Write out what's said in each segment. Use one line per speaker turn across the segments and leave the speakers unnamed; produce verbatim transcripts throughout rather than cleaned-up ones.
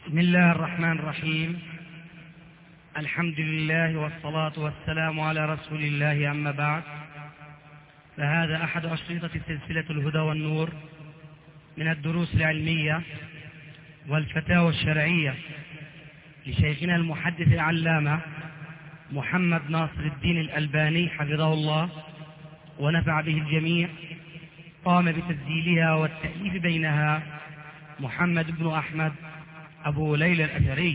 بسم الله الرحمن الرحيم. الحمد لله والصلاة والسلام على رسول الله، أما بعد، فهذا أحد أشرطة سلسلة الهدى والنور من الدروس العلمية والفتاوى الشرعية لشيخنا المحدث العلامة محمد ناصر الدين الألباني حفظه الله ونفع به الجميع. قام بتسجيلها والتأليف بينها محمد بن أحمد أبو ليلى الأثري.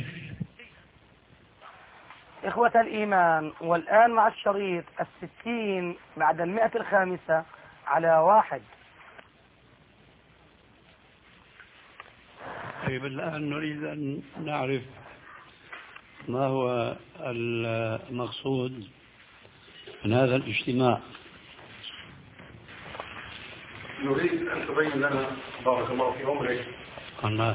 إخوة الإيمان، والآن مع الشريط الستين بعد المئة الخامسة على واحد.
طيب، الآن نريد أن نعرف ما هو المقصود من هذا الاجتماع.
نريد أن تبين لنا بارك الله في عمرك
الله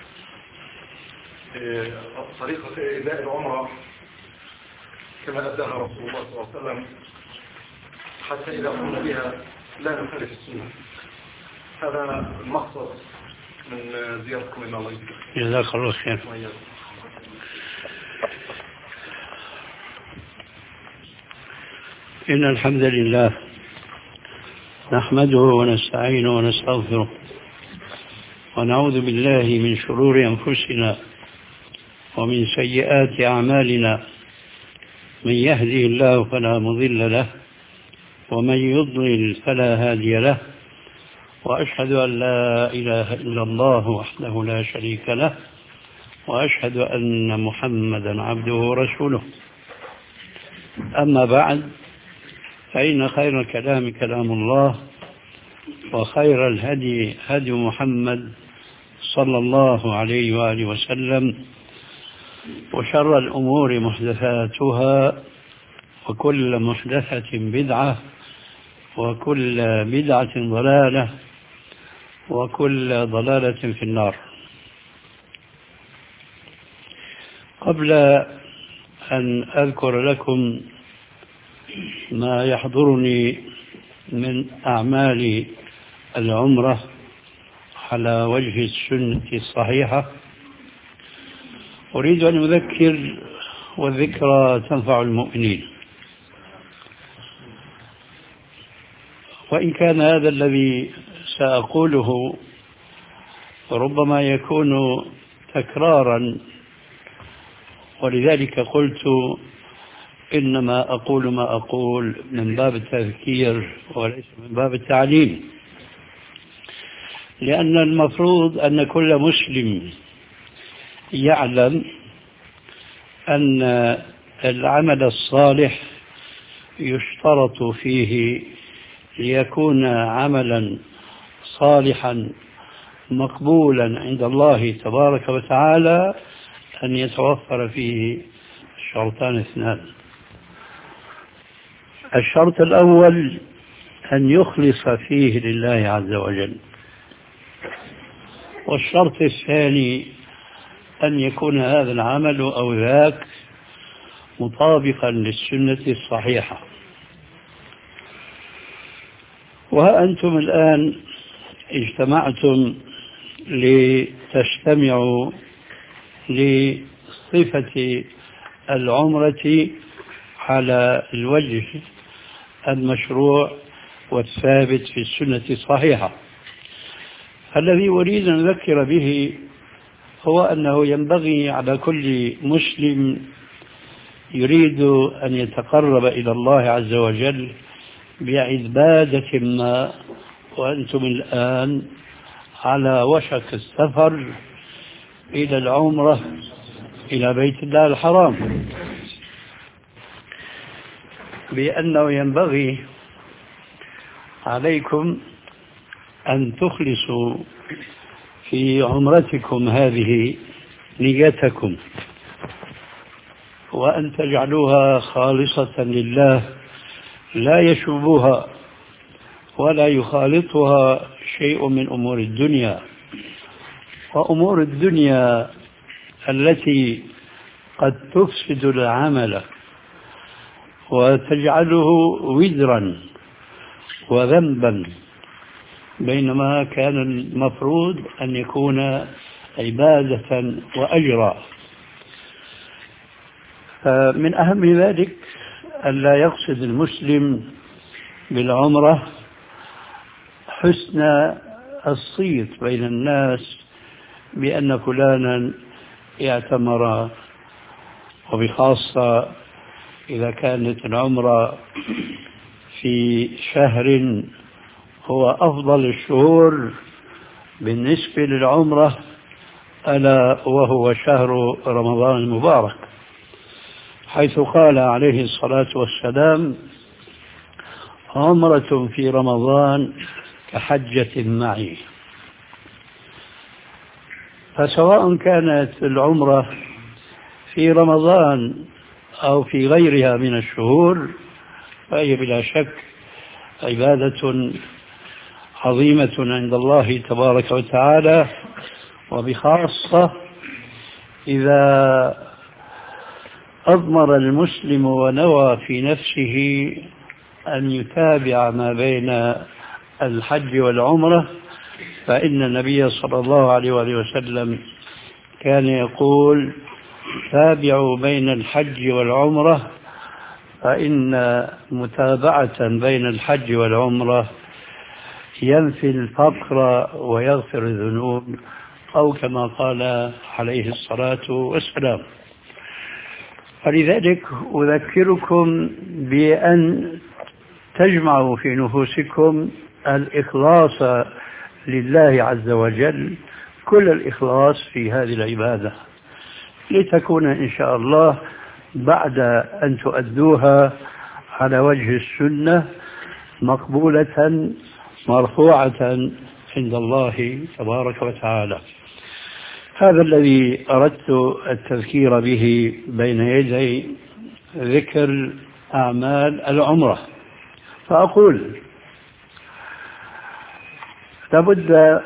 طريقة إداء العمرة كما أداها رسول الله صلى الله عليه وسلم، حتى إذا قمنا بها لا نخالف السنة. هذا المقصد من زيارتكم إلى الله.
جزاك الله خير. إن الحمد لله نحمده ونستعينه ونستغفره ونعوذ بالله من شرور أنفسنا ومن سيئات أعمالنا. من يهدي الله فلا مضل له ومن يضلل فلا هادي له، وأشهد أن لا إله إلا الله وحده لا شريك له، وأشهد أن محمدا عبده ورسوله. أما بعد، فإن خير الكلام كلام الله، وخير الهدي هدي محمد صلى الله عليه وآله وسلم، وشر الأمور محدثاتها، وكل محدثة بدعة، وكل بدعة ضلالة، وكل ضلالة في النار. قبل أن أذكر لكم ما يحضرني من أعمال العمرة على وجه السنة الصحيحة، أريد أن أذكر، والذكرى تنفع المؤمنين. وإن كان هذا الذي سأقوله ربما يكون تكرارا، ولذلك قلت إنما أقول ما أقول من باب التذكير وليس من باب التعليم، لأن المفروض أن كل مسلم يعلم أن العمل الصالح يشترط فيه ليكون عملا صالحا مقبولا عند الله تبارك وتعالى أن يتوفر فيه شرطان اثنان. الشرط الأول أن يخلص فيه لله عز وجل، والشرط الثاني أن يكون هذا العمل أو ذاك مطابقا للسنة الصحيحة. وأنتم الآن اجتمعتم لتجتمعوا لصفة العمرة على الوجه المشروع والثابت في السنة الصحيحة. الذي أريد أن أذكر به هو أنه ينبغي على كل مسلم يريد أن يتقرب إلى الله عز وجل بعبادة ما، وأنتم الآن على وشك السفر إلى العمرة إلى بيت الله الحرام، بأنه ينبغي عليكم أن تخلصوا في عمرتكم هذه نيتكم، وأن تجعلوها خالصة لله لا يشوبها ولا يخالطها شيء من أمور الدنيا. وأمور الدنيا التي قد تفسد العمل وتجعله وزرا وذنبا، بينما كان المفروض أن يكون عبادة وأجرا. فمن أهم ذلك ألا يقصد المسلم بالعمرة حسن الصيت بين الناس بأن فلانا اعتمر، وبخاصة إذا كانت العمرة في شهر هو أفضل الشهور بالنسبة للعمرة، ألا وهو شهر رمضان المبارك، حيث قال عليه الصلاة والسلام: عمرة في رمضان كحجة معي. فسواء كانت العمرة في رمضان أو في غيرها من الشهور فهي بلا شك عبادة عظيمة عند الله تبارك وتعالى، وبخاصة إذا أضمر المسلم ونوى في نفسه أن يتابع ما بين الحج والعمرة، فإن النبي صلى الله عليه وسلم كان يقول: تابعوا بين الحج والعمرة، فإن متابعة بين الحج والعمرة ينفي الفقر ويغفر الذنوب، أو كما قال عليه الصلاة والسلام. فلذلك أذكركم بأن تجمعوا في نفوسكم الإخلاص لله عز وجل، كل الإخلاص في هذه العبادة، لتكون إن شاء الله بعد أن تؤدوها على وجه السنة مقبولة مرفوعة عند الله تبارك وتعالى. هذا الذي أردت التذكير به بين يدي ذكر أعمال العمرة. فأقول: لابد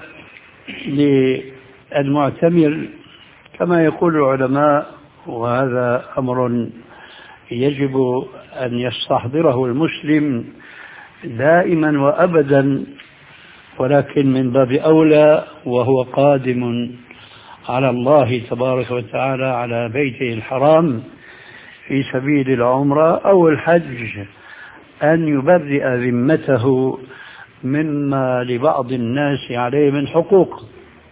للمعتمر كما يقول العلماء، وهذا أمر يجب أن يستحضره المسلم دائما وأبدا، ولكن من باب أولى وهو قادم على الله تبارك وتعالى على بيته الحرام في سبيل العمرة أو الحج، أن يبرئ ذمته مما لبعض الناس عليه من حقوق،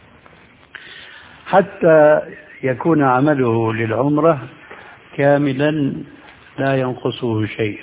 حتى يكون عمله للعمرة كاملا لا ينقصه شيء.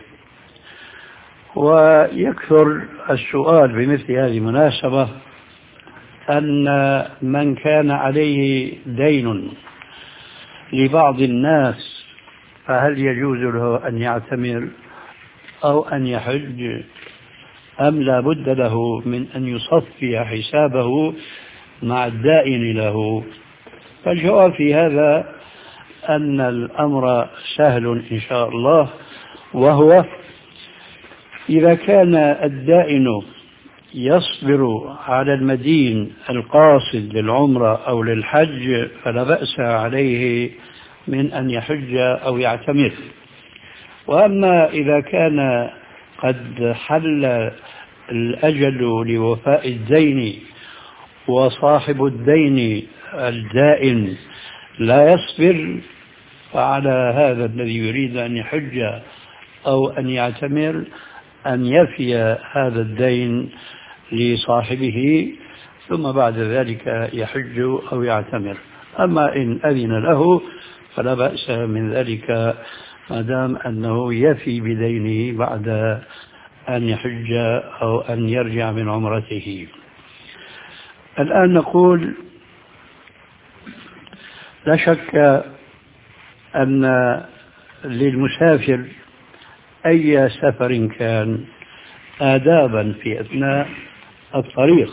ويكثر السؤال بمثل هذه المناسبة أن من كان عليه دين لبعض الناس فهل يجوز له أن يعتمر أو أن يحج، أم لا بد له من أن يصفي حسابه مع الدائن له؟ فالجواب في هذا أن الأمر سهل إن شاء الله، وهو إذا كان الدائن يصبر على المدين القاصد للعمرة أو للحج فلا بأس عليه من أن يحج أو يعتمر. وأما إذا كان قد حل الأجل لوفاء الدين وصاحب الدين الدائن لا يصبر، فعلى هذا الذي يريد أن يحج أو أن يعتمر أن يفي هذا الدين لصاحبه، ثم بعد ذلك يحج أو يعتمر. أما إن أذن له فلا بأس من ذلك ما دام أنه يفي بدينه بعد أن يحج أو أن يرجع من عمرته. الآن نقول: لا شك أن للمسافر أي سفر كان آدابا في أثناء الطريق،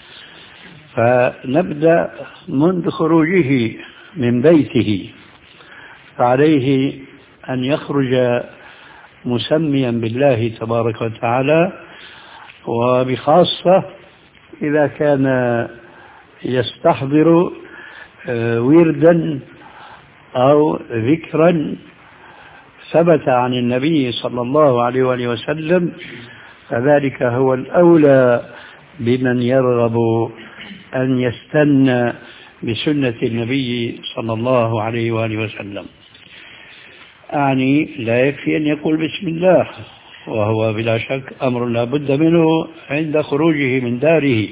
فنبدأ منذ خروجه من بيته، فعليه أن يخرج مسميا بالله تبارك وتعالى، وبخاصة إذا كان يستحضر وردا أو ذكرا ثبت عن النبي صلى الله عليه وآله وسلم، فذلك هو الأولى بمن يرغب أن يستنى بسنة النبي صلى الله عليه وآله وسلم. أعني لا يكفي أن يقول بسم الله، وهو بلا شك أمر لا بد منه عند خروجه من داره،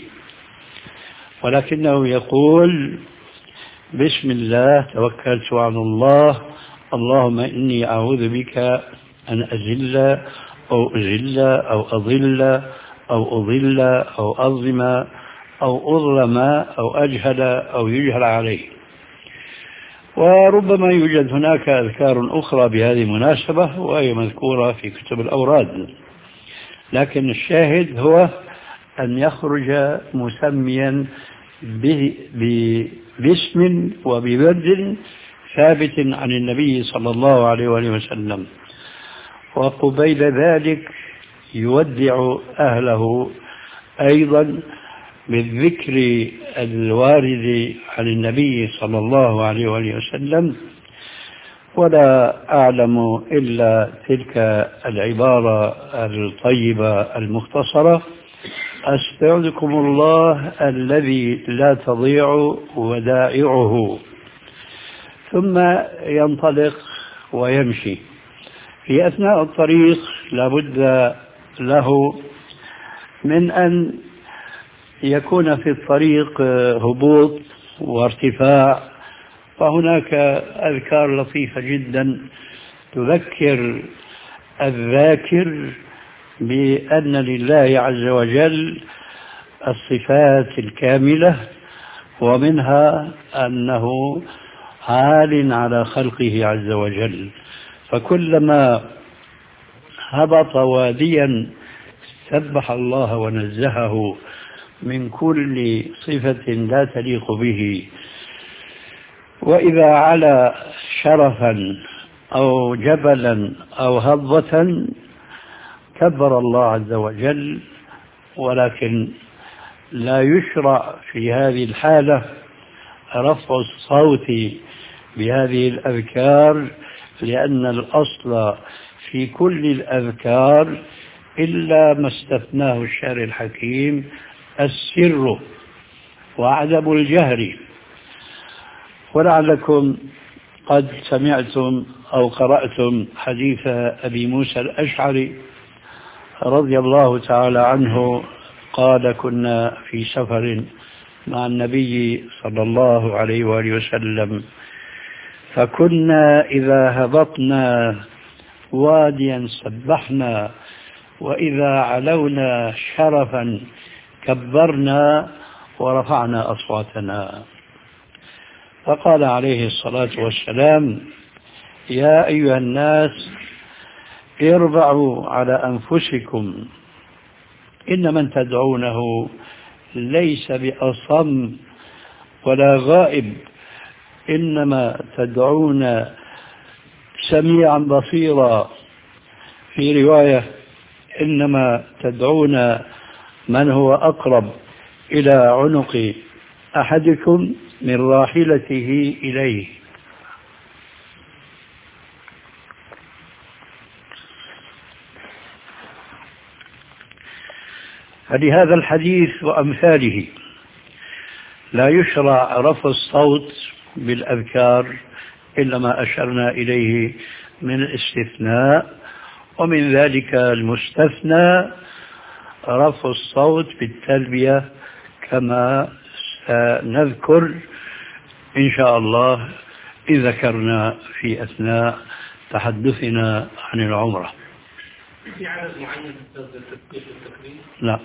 ولكنه يقول بسم الله توكلت على الله، اللهم إني أعوذ بك أن أزل أو أزل أو أضل أو أضل أو أظلم أو أظلم أو أجهل أو يجهل عليه. وربما يوجد هناك أذكار أخرى بهذه المناسبة وهي مذكورة في كتب الأوراد، لكن الشاهد هو أن يخرج مسميا باسم وبورد ثابت عن النبي صلى الله عليه وآله وسلم، وقبيل ذلك يودع أهله أيضا بالذكر الوارد عن النبي صلى الله عليه وآله وسلم. ولا أعلم إلا تلك العبارة الطيبة المختصرة: أستودعكم الله الذي لا تضيع ودائعه، ثم ينطلق ويمشي. في أثناء الطريق لابد له من أن يكون في الطريق هبوط وارتفاع، فهناك أذكار لطيفة جدا تذكر الذاكر بأن لله عز وجل الصفات الكاملة، ومنها أنه عال على خلقه عز وجل، فكلما هبط واديا سبح الله ونزهه من كل صفة لا تليق به، وإذا علا شرفا أو جبلا أو هضة كبر الله عز وجل. ولكن لا يشرع في هذه الحالة رفع الصوت بهذه الأذكار، لأن الأصل في كل الأذكار إلا ما استثناه الشارع الحكيم السر وعدم الجهر. ولعلكم قد سمعتم أو قرأتم حديث أبي موسى الأشعري رضي الله تعالى عنه قال: كنا في سفر مع النبي صلى الله عليه وآله وسلم، فكنا إذا هبطنا واديا سبحنا، وإذا علونا شرفا كبرنا ورفعنا أصواتنا. فقال عليه الصلاة والسلام: يا أيها الناس اربعوا على أنفسكم، إن من تدعونه ليس بأصم ولا غائب، إنما تدعون سميعا بصيرا. في رواية: إنما تدعون من هو أقرب إلى عنق أحدكم من راحلته إليه. فلهذا الحديث وأمثاله لا يشرع رفع الصوت بالأذكار إلا ما أشرنا إليه من الاستثناء، ومن ذلك المستثنى رفع الصوت بالتلبية كما سنذكر إن شاء الله إذا ذكرنا في أثناء تحدثنا عن العمرة.
في عدد معين للتكبير والتكبير؟
لا،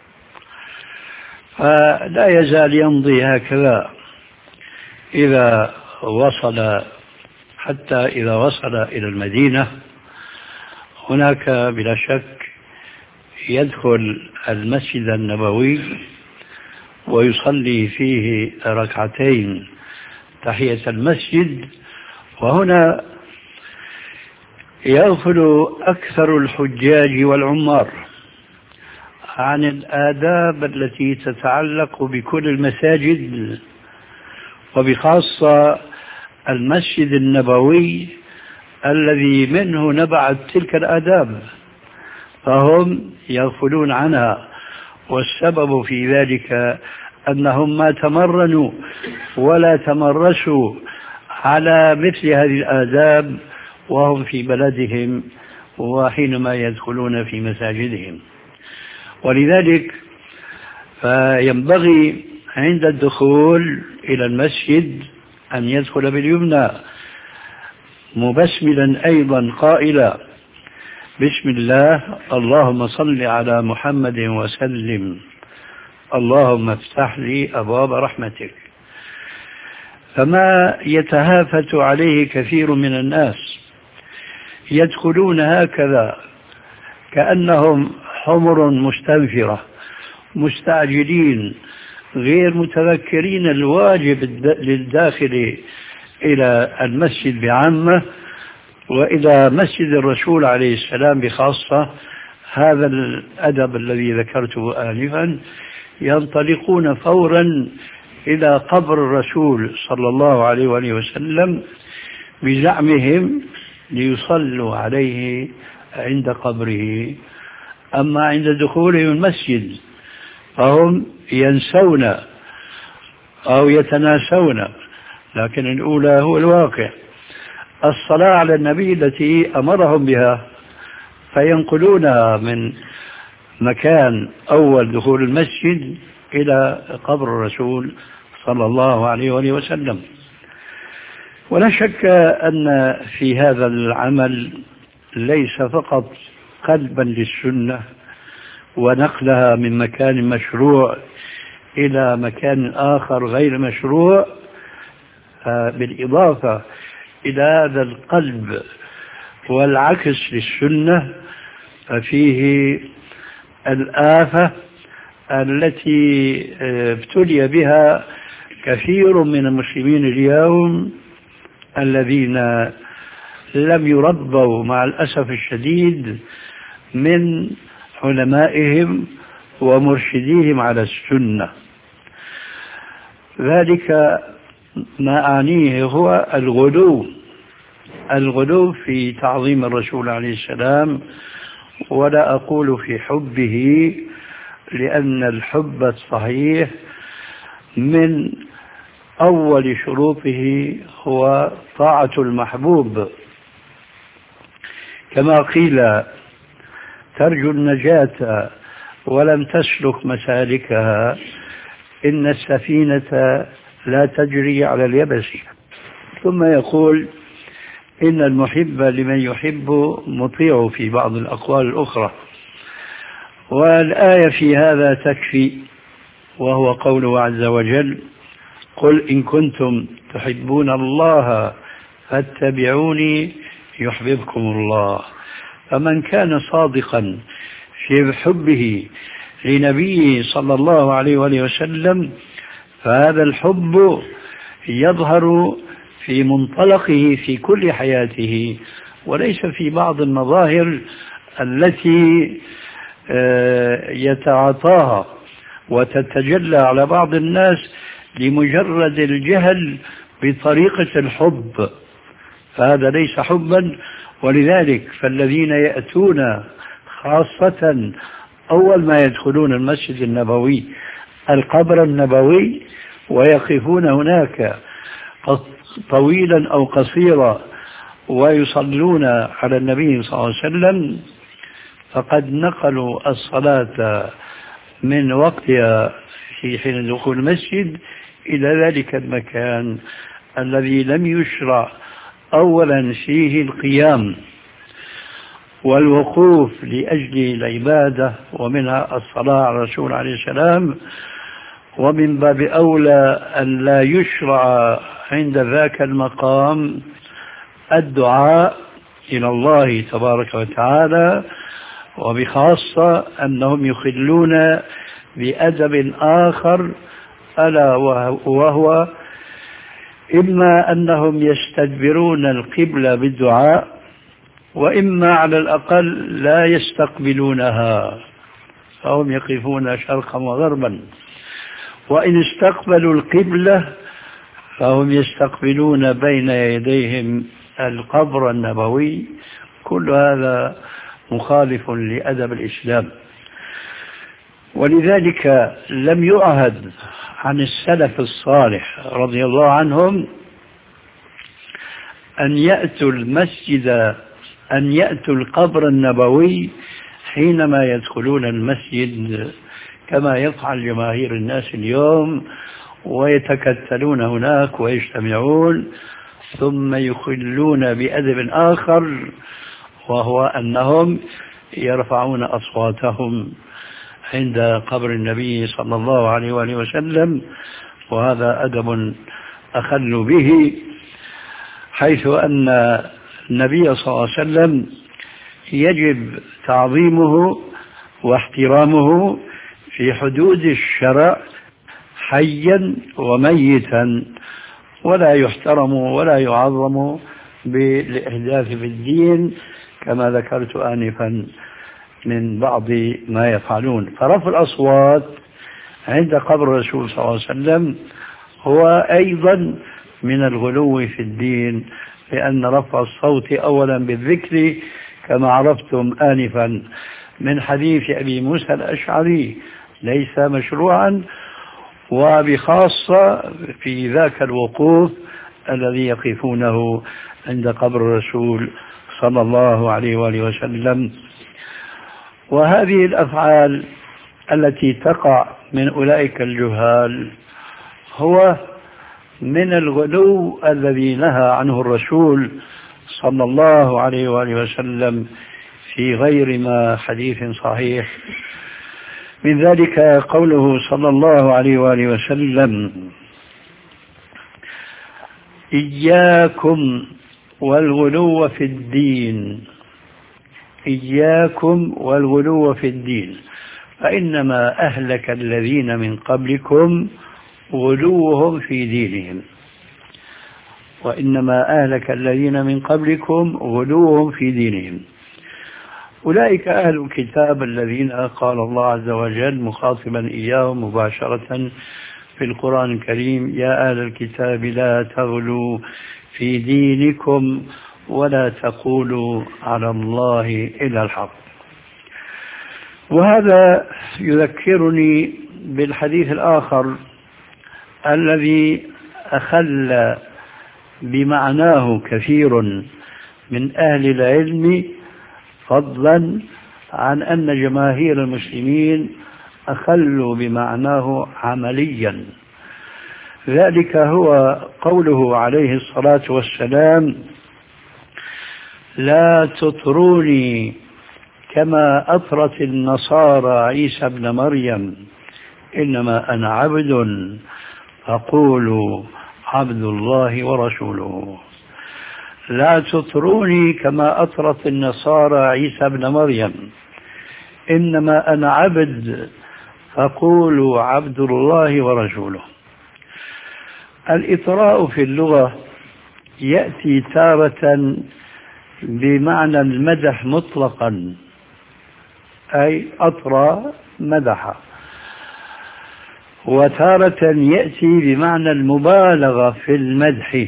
فلا يزال يمضي هكذا إذا وصل، حتى إذا وصل إلى المدينة هناك بلا شك يدخل المسجد النبوي ويصلي فيه ركعتين تحية المسجد، وهنا يغفل أكثر الحجاج والعمار عن الآداب التي تتعلق بكل المساجد، وبخاصة المسجد النبوي الذي منه نبعت تلك الآداب، فهم يغفلون عنها. والسبب في ذلك أنهم ما تمرنوا ولا تمرسوا على مثل هذه الآداب وهم في بلدهم وحينما يدخلون في مساجدهم. ولذلك فينبغي عند الدخول إلى المسجد أن يدخل باليمنى مبسملا أيضا قائلا بسم الله اللهم صل على محمد وسلم اللهم افتح لي أبواب رحمتك. فما يتهافت عليه كثير من الناس يدخلون هكذا كأنهم حمر مستنفرة مستعجلين غير متذكرين الواجب للداخل إلى المسجد بعامة وإلى مسجد الرسول عليه السلام بخاصة. هذا الأدب الذي ذكرته آنفا ينطلقون فورا إلى قبر الرسول صلى الله عليه وآله وسلم بزعمهم ليصلوا عليه عند قبره. أما عند دخولهم المسجد فهم ينسون أو يتناسون، لكن الأولى هو الواقع الصلاة على النبي التي أمرهم بها فينقلونها من مكان أول دخول المسجد إلى قبر الرسول صلى الله عليه وآله وسلم. ولا شك أن في هذا العمل ليس فقط قلبا للسنة ونقلها من مكان مشروع إلى مكان آخر غير مشروع، بالإضافة إلى هذا القلب والعكس للسنة ففيه الآفة التي ابتلي بها كثير من المسلمين اليوم الذين لم يربوا مع الأسف الشديد من علمائهم ومرشديهم على السنة. ذلك ما أعنيه هو الغلو الغلو في تعظيم الرسول عليه السلام، ولا أقول في حبه لأن الحب الصحيح من أول شروطه هو طاعة المحبوب، كما قيل ترجو النجاة ولم تسلك مسالكها إن السفينة لا تجري على اليبس. ثم يقول إن المحب لمن يحب مطيع في بعض الأقوال الأخرى. والآية في هذا تكفي، وهو قوله عز وجل قل إن كنتم تحبون الله فاتبعوني يحببكم الله. فمن كان صادقا في حبه لنبيه صلى الله عليه وآله وسلم فهذا الحب يظهر في منطلقه في كل حياته، وليس في بعض المظاهر التي يتعاطاها وتتجلى على بعض الناس لمجرد الجهل بطريقة الحب، فهذا ليس حبا. ولذلك فالذين يأتون خاصة أول ما يدخلون المسجد النبوي القبر النبوي ويقفون هناك طويلا أو قصيرا ويصلون على النبي صلى الله عليه وسلم فقد نقلوا الصلاة من وقتها في حين دخول المسجد إلى ذلك المكان الذي لم يشرع أولا فيه القيام والوقوف لأجل العبادة ومنها الصلاة على الرسول عليه السلام، ومن باب أولى أن لا يشرع عند ذاك المقام الدعاء إلى الله تبارك وتعالى، وبخاصة أنهم يخلون بأدب آخر ألا وهو إما أنهم يستدبرون القبلة بالدعاء، وإما على الأقل لا يستقبلونها فهم يقفون شرقا وغربا، وإن استقبلوا القبلة فهم يستقبلون بين يديهم القبر النبوي. كل هذا مخالف لأدب الإسلام. ولذلك لم يعهد عن السلف الصالح رضي الله عنهم أن يأتوا المسجد أن يأتوا القبر النبوي حينما يدخلون المسجد كما يفعل جماهير الناس اليوم، ويتكتلون هناك ويجتمعون، ثم يخلون بأدب آخر وهو أنهم يرفعون أصواتهم عند قبر النبي صلى الله عليه وآله وسلم، وهذا أدب أخل به، حيث أن النبي صلى الله عليه وسلم يجب تعظيمه واحترامه في حدود الشرع حيا وميتا، ولا يحترم ولا يعظم بالإحداث في الدين كما ذكرت آنفا من بعض ما يفعلون. فرفع الأصوات عند قبر الرسول صلى الله عليه وسلم هو أيضا من الغلو في الدين، لأن رفع الصوت أولا بالذكر كما عرفتم آنفا من حديث أبي موسى الأشعري ليس مشروعا، وبخاصة في ذاك الوقوف الذي يقفونه عند قبر الرسول صلى الله عليه وآله وسلم. وهذه الأفعال التي تقع من أولئك الجهال هو من الغلو الذي نهى عنه الرسول صلى الله عليه وآله وسلم في غير ما حديث صحيح. من ذلك قوله صلى الله عليه وآله وسلم: إياكم والغلو في الدين، إياكم والغلو في الدين، فإنما أهلك الذين من قبلكم غلوهم في دينهم، وإنما أهلك الذين من قبلكم غلوهم في دينهم. أولئك أهل الكتاب الذين قال الله عز وجل مخاطبا إياهم مباشرة في القرآن الكريم: يا أهل الكتاب لا تغلوا في دينكم ولا تقولوا على الله إلا الحق. وهذا يذكرني بالحديث الآخر الذي أخل بمعناه كثير من أهل العلم، فضلا عن أن جماهير المسلمين أخلوا بمعناه عمليا. ذلك هو قوله عليه الصلاة والسلام: لا تطروني كما أطرت النصارى عيسى ابن مريم، إنما أنا عبد فقولوا عبد الله ورسوله. لا تطروني كما أطرت النصارى عيسى ابن مريم، إنما أنا عبد فقولوا عبد الله ورسوله. الإطراء في اللغة يأتي تارة بمعنى المدح مطلقا، أي أطرى مدح، وتارة يأتي بمعنى المبالغة في المدح،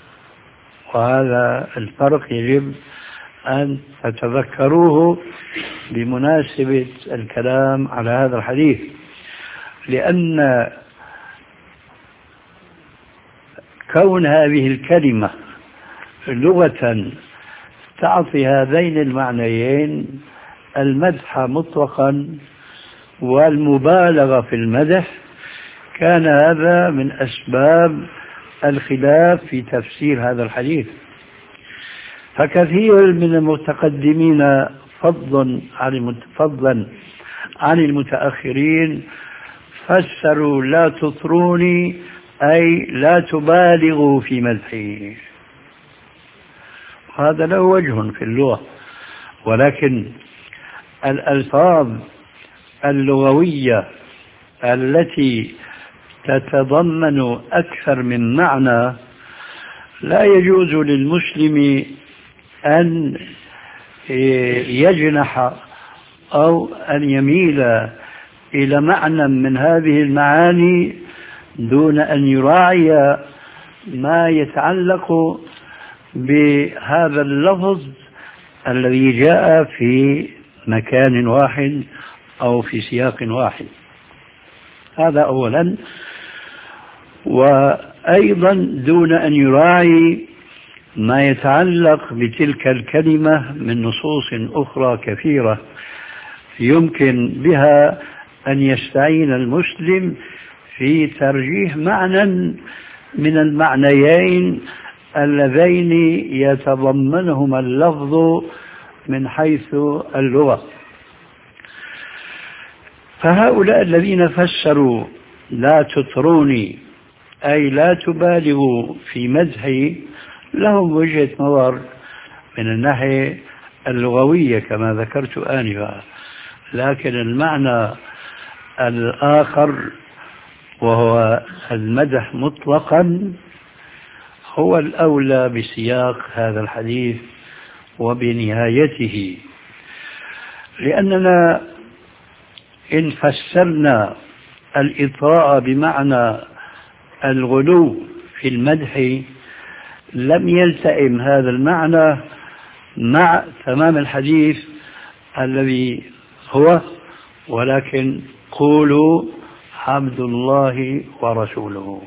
وهذا الفرق يجب أن تتذكروه بمناسبة الكلام على هذا الحديث، لأن كون هذه الكلمة لغة تعطي هذين المعنيين، المدح مطلقا والمبالغة في المدح، كان هذا من أسباب الخلاف في تفسير هذا الحديث. فكثير من المتقدمين فضلا عن عن المتأخرين فسروا لا تطروني أي لا تبالغوا في مدحي. هذا له وجه في اللغة، ولكن الألفاظ اللغوية التي تتضمن أكثر من معنى لا يجوز للمسلم أن يجنح أو أن يميل إلى معنى من هذه المعاني دون أن يراعي ما يتعلق بهذا اللفظ الذي جاء في مكان واحد أو في سياق واحد. هذا أولا. وأيضا دون أن يراعي ما يتعلق بتلك الكلمة من نصوص أخرى كثيرة يمكن بها أن يستعين المسلم في ترجيح معنى من المعنيين اللذين يتضمنهما اللفظ من حيث اللغة. فهؤلاء الذين فسروا لا تطروني أي لا تبالغوا في مدحي لهم وجهة نظر من الناحية اللغوية كما ذكرت آنفا، لكن المعنى الآخر وهو المدح مطلقا هو الأولى بسياق هذا الحديث وبنهايته، لأننا إن فسرنا الإطراء بمعنى الغلو في المدح لم يلتئم هذا المعنى مع تمام الحديث الذي هو ولكن قولوا عبد الله ورسوله.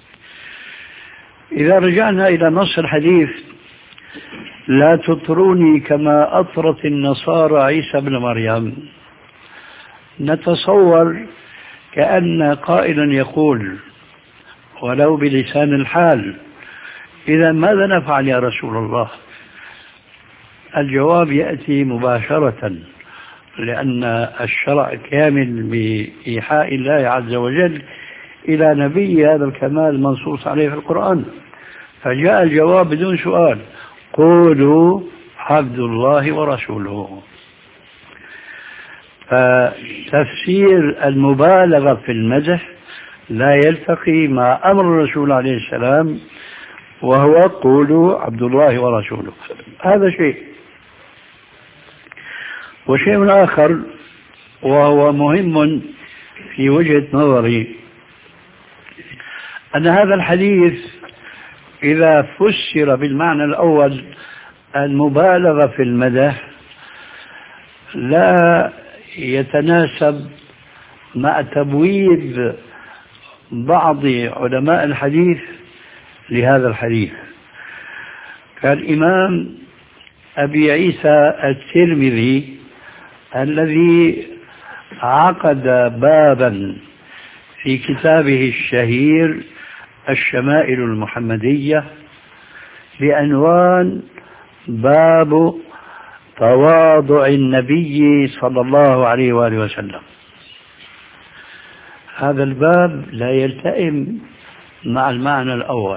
إذا رجعنا إلى نص الحديث لا تطروني كما أطرت النصارى عيسى بن مريم، نتصور كأن قائلا يقول ولو بلسان الحال إذا ماذا نفعل يا رسول الله؟ الجواب يأتي مباشرة، لأن الشرع كامل بإيحاء الله عز وجل إلى نبي هذا الكمال منصوص عليه في القرآن، فجاء الجواب بدون سؤال قولوا عبد الله ورسوله. فتفسير المبالغة في المدح لا يلتقي مع أمر الرسول عليه السلام وهو قولوا عبد الله ورسوله. هذا شيء. وشيء آخر وهو مهم في وجهة نظري أن هذا الحديث إذا فسر بالمعنى الأول المبالغة في المدح لا يتناسب مع تبويب بعض علماء الحديث لهذا الحديث. كالإمام أبي عيسى الترمذي الذي عقد بابا في كتابه الشهير الشمائل المحمدية بعنوان باب تواضع النبي صلى الله عليه وآله وسلم. هذا الباب لا يلتئم مع المعنى الأول،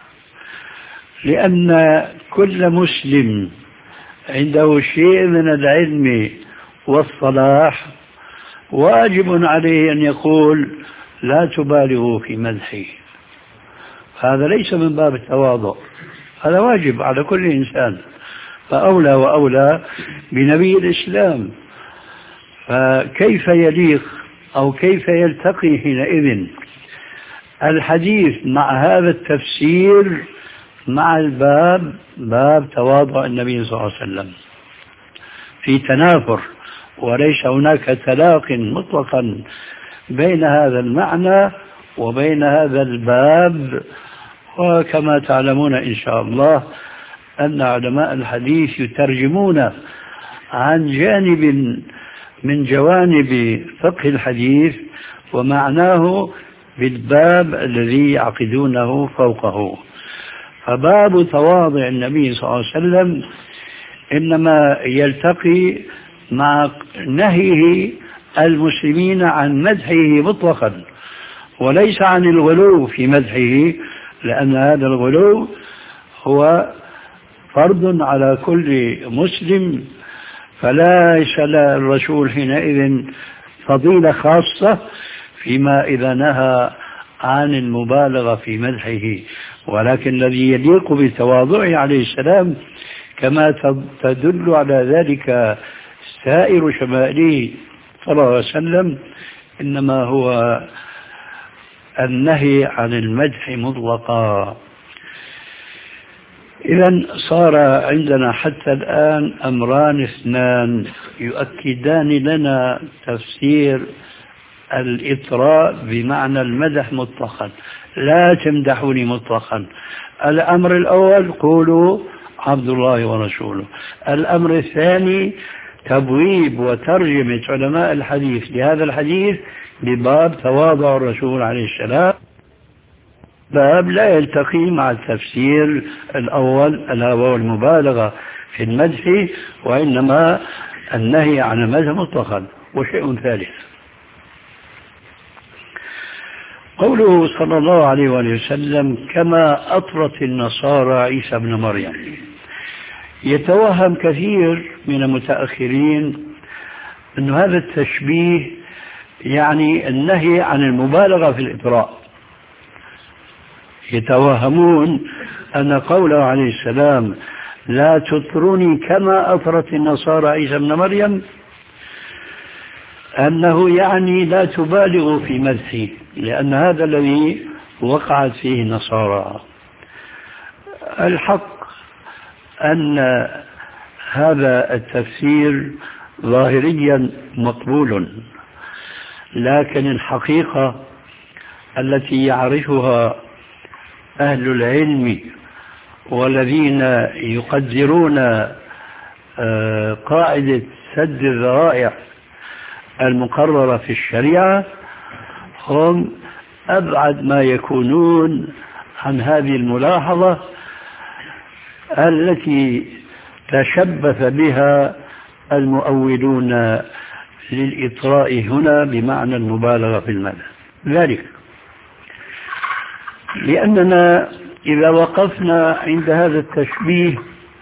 لأن كل مسلم عنده شيء من العلم والصلاح واجب عليه أن يقول لا تبالغوا في مدحي. هذا ليس من باب التواضع، هذا واجب على كل إنسان، فأولى وأولى بنبي الإسلام. فكيف يليق أو كيف يلتقي حينئذ الحديث مع هذا التفسير مع الباب باب تواضع النبي صلى الله عليه وسلم؟ في تنافر وليس هناك تلاق مطلقا بين هذا المعنى وبين هذا الباب. وكما تعلمون إن شاء الله أن علماء الحديث يترجمون عن جانب من جوانب فقه الحديث ومعناه بالباب الذي يعقدونه فوقه. فباب تواضع النبي صلى الله عليه وسلم إنما يلتقي مع نهيه المسلمين عن مدحه مطلقا وليس عن الغلو في مدحه، لأن هذا الغلو هو فرض على كل مسلم، فليس للرسول حينئذ فضيلة خاصة فيما إذا نهى عن المبالغة في مدحه. ولكن الذي يليق بتواضعه عليه السلام كما تدل على ذلك سائر شمائله صلى الله عليه وسلم إنما هو النهي عن المدح مطلقا. إذن صار عندنا حتى الآن أمران اثنان يؤكدان لنا تفسير الإطراء بمعنى المدح مطلقا، لا تمدحوني مطلقا. الأمر الأول قولوا عبد الله ورسوله. الأمر الثاني تبويب وترجمة علماء الحديث لهذا الحديث بباب تواضع الرسول عليه السلام، باب لا يلتقي مع التفسير الأول ألا وهو المبالغة في المدح، وإنما النهي عن المدح مطلقا. وشيء ثالث قوله صلى الله عليه وآله وسلم كما أطرت النصارى عيسى ابن مريم. يتوهم كثير من المتأخرين أن هذا التشبيه يعني النهي عن المبالغة في الإطراء. يتوهمون أن قوله عليه السلام لا تطروني كما أطرت النصارى عيسى ابن مريم أنه يعني لا تبالغوا في مدحه، لأن هذا الذي وقعت فيه النصارى. الحق أن هذا التفسير ظاهريا مقبول، لكن الحقيقة التي يعرفها أهل العلم والذين يقدرون قاعدة سد الذرائع المقررة في الشريعة هم أبعد ما يكونون عن هذه الملاحظة التي تشبث بها المؤولون للإطراء هنا بمعنى المبالغة في المدح. ذلك لأننا إذا وقفنا عند هذا التشبيه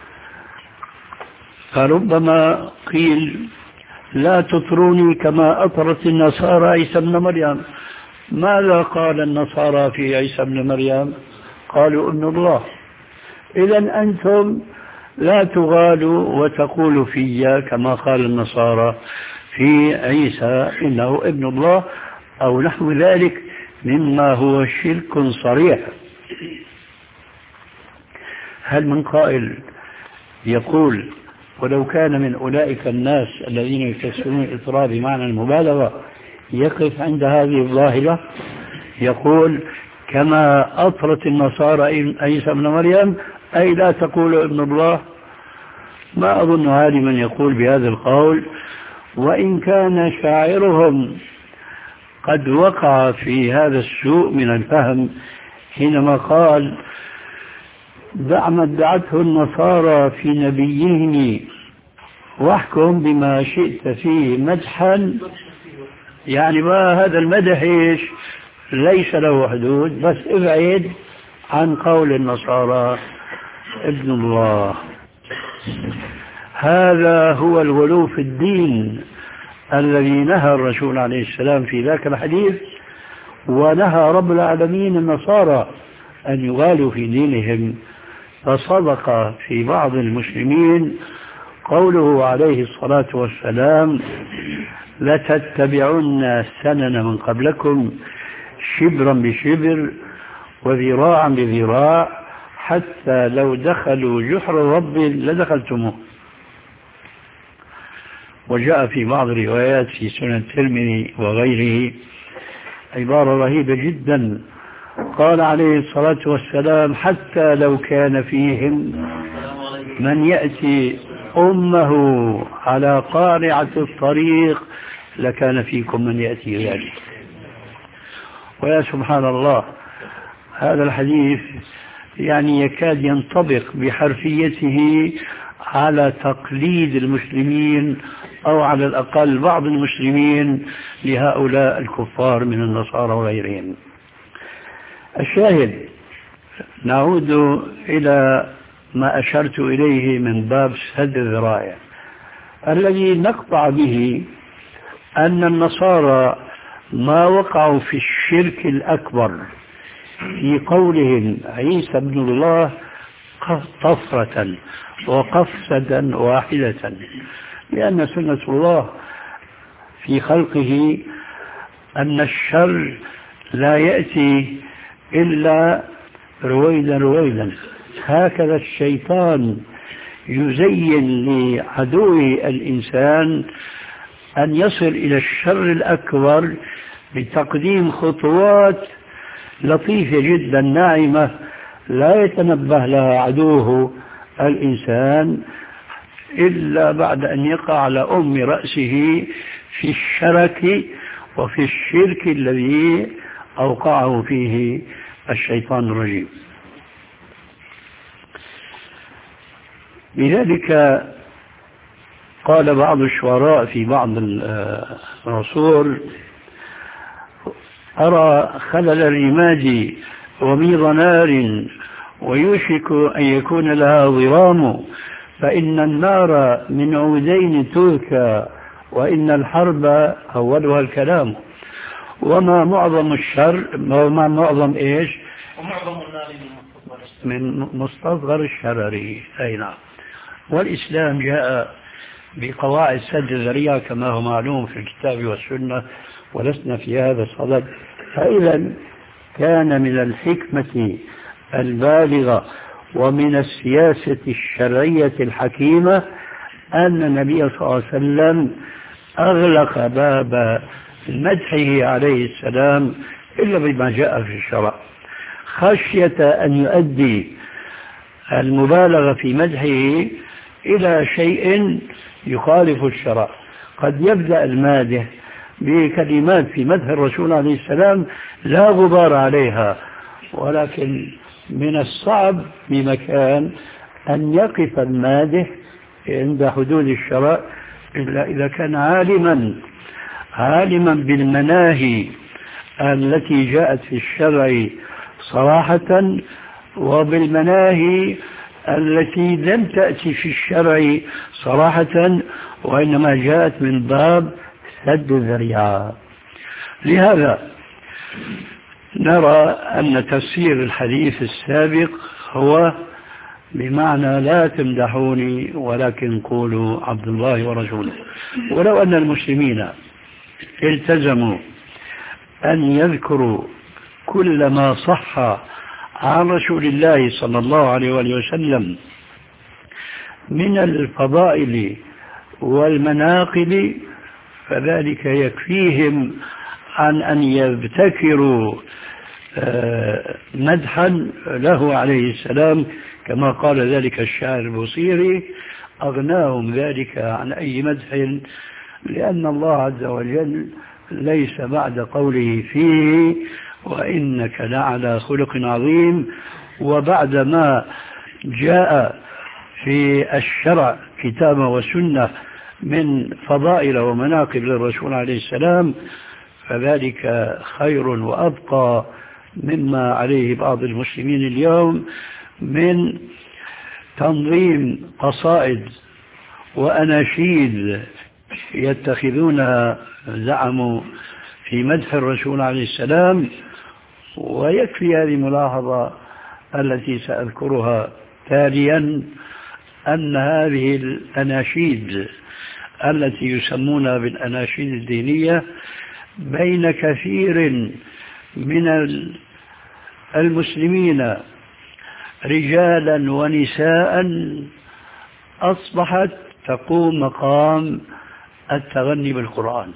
فربما قيل لا تطروني كما أطرت النصارى عيسى ابن مريم. ماذا قال النصارى في عيسى ابن مريم؟ قالوا ابن الله. إذن أنتم لا تغالوا وتقولوا في كما قال النصارى في عيسى إنه ابن الله أو نحو ذلك مما هو شرك صريح. هل من قائل يقول ولو كان من أولئك الناس الذين يفسرون الإطراء بمعنى المبالغة يقف عند هذه الظاهرة يقول كما أطرت النصارى عيسى ابن مريم أي لا تقول ابن الله؟ ما أظن هذا من يقول بهذا القول، وإن كان شاعرهم قد وقع في هذا السوء من الفهم حينما قال دع ما ادعته النصارى في نبيهم واحكم بما شئت فيه مدحا. يعني ما هذا المدح إيش؟ ليس له حدود، بس ابعد عن قول النصارى ابن الله. هذا هو الغلو في الدين الذي نهى الرسول عليه السلام في ذاك الحديث، ونهى رب العالمين النصارى أن يغالوا في دينهم. فصدق في بعض المسلمين قوله عليه الصلاة والسلام لتتبعن سنن من قبلكم شبرا بشبر وذراعا بذراع حتى لو دخلوا جحر رب لدخلتموه. وجاء في بعض الروايات في سنن الترمذي وغيره عبارة رهيبة جدا، قال عليه الصلاة والسلام حتى لو كان فيهم من يأتي أمه على قارعة الطريق لكان فيكم من يأتي ذلك. ويا سبحان الله هذا الحديث يعني يكاد ينطبق بحرفيته على تقليد المسلمين أو على الأقل بعض المسلمين لهؤلاء الكفار من النصارى وغيرهم. الشاهد نعود إلى ما أشرت إليه من باب سد الذرائع الذي نقطع به أن النصارى ما وقعوا في الشرك الأكبر في قولهم عيسى ابن الله طفرة وقفزة واحدة، لأن سنة الله في خلقه أن الشر لا يأتي إلا رويدا رويدا هكذا الشيطان يزين لعدو الإنسان أن يصل إلى الشر الأكبر بتقديم خطوات لطيفة جدا ناعمة لا يتنبه لها عدوه الإنسان إلا بعد أن يقع على أم رأسه في الشرك وفي الشرك الذي أوقعه فيه الشيطان الرجيم. لذلك قال بعض الشعراء في بعض الرسول: أرى خلل الرماد وميض نار ويوشك أن يكون لها ضرام، فإن النار من عودين تركى وإن الحرب أولها الكلام. وما معظم الشر وما معظم إيش
ومعظم النار
من مستصغر الشرر. أي نعم. والإسلام جاء بقواعد سد الذريعة كما هو معلوم في الكتاب والسنة، ولسنا في هذا الصدد. فإذا كان من الحكمة البالغة ومن السياسة الشرعية الحكيمة أن النبي صلى الله عليه وسلم أغلق باب مدحه عليه السلام إلا بما جاء في الشرع، خشية أن يؤدي المبالغة في مدحه إلى شيء يخالف الشرع. قد يبدأ المادح بكلمات في مدح الرسول عليه السلام لا غبار عليها، ولكن من الصعب بمكان أن يقف المادح عند حدود الشرع إلا إذا كان عالما عالما بالمناهي التي جاءت في الشرع صراحة وبالمناهي التي لم تأتي في الشرع صراحة وإنما جاءت من باب سد الذريعة. لهذا نرى أن تفسير الحديث السابق هو بمعنى لا تمدحوني ولكن قولوا عبد الله ورسوله. ولو أن المسلمين التزموا أن يذكروا كل ما صح عن رسول الله صلى الله عليه وآله وسلم من الفضائل والمناقب فذلك يكفيهم عن أن يبتكروا مدحا له عليه السلام، كما قال ذلك الشاعر البوصيري: أغناهم ذلك عن أي مدح، لأن الله عز وجل ليس بعد قوله فيه وإنك لعلى خلق عظيم، وبعد ما جاء في الشرع كتاب وسنة من فضائل ومناقب للرسول عليه السلام، فذلك خير وأبقى مما عليه بعض المسلمين اليوم من تنظيم قصائد وأناشيد يتخذونها زعموا في مدح الرسول عليه السلام. ويكفي هذه الملاحظة التي سأذكرها تاليا، أن هذه الأناشيد التي يسمونها بالأناشيد الدينية بين كثير من المسلمين رجالا ونساء أصبحت تقوم مقام التغني بالقرآن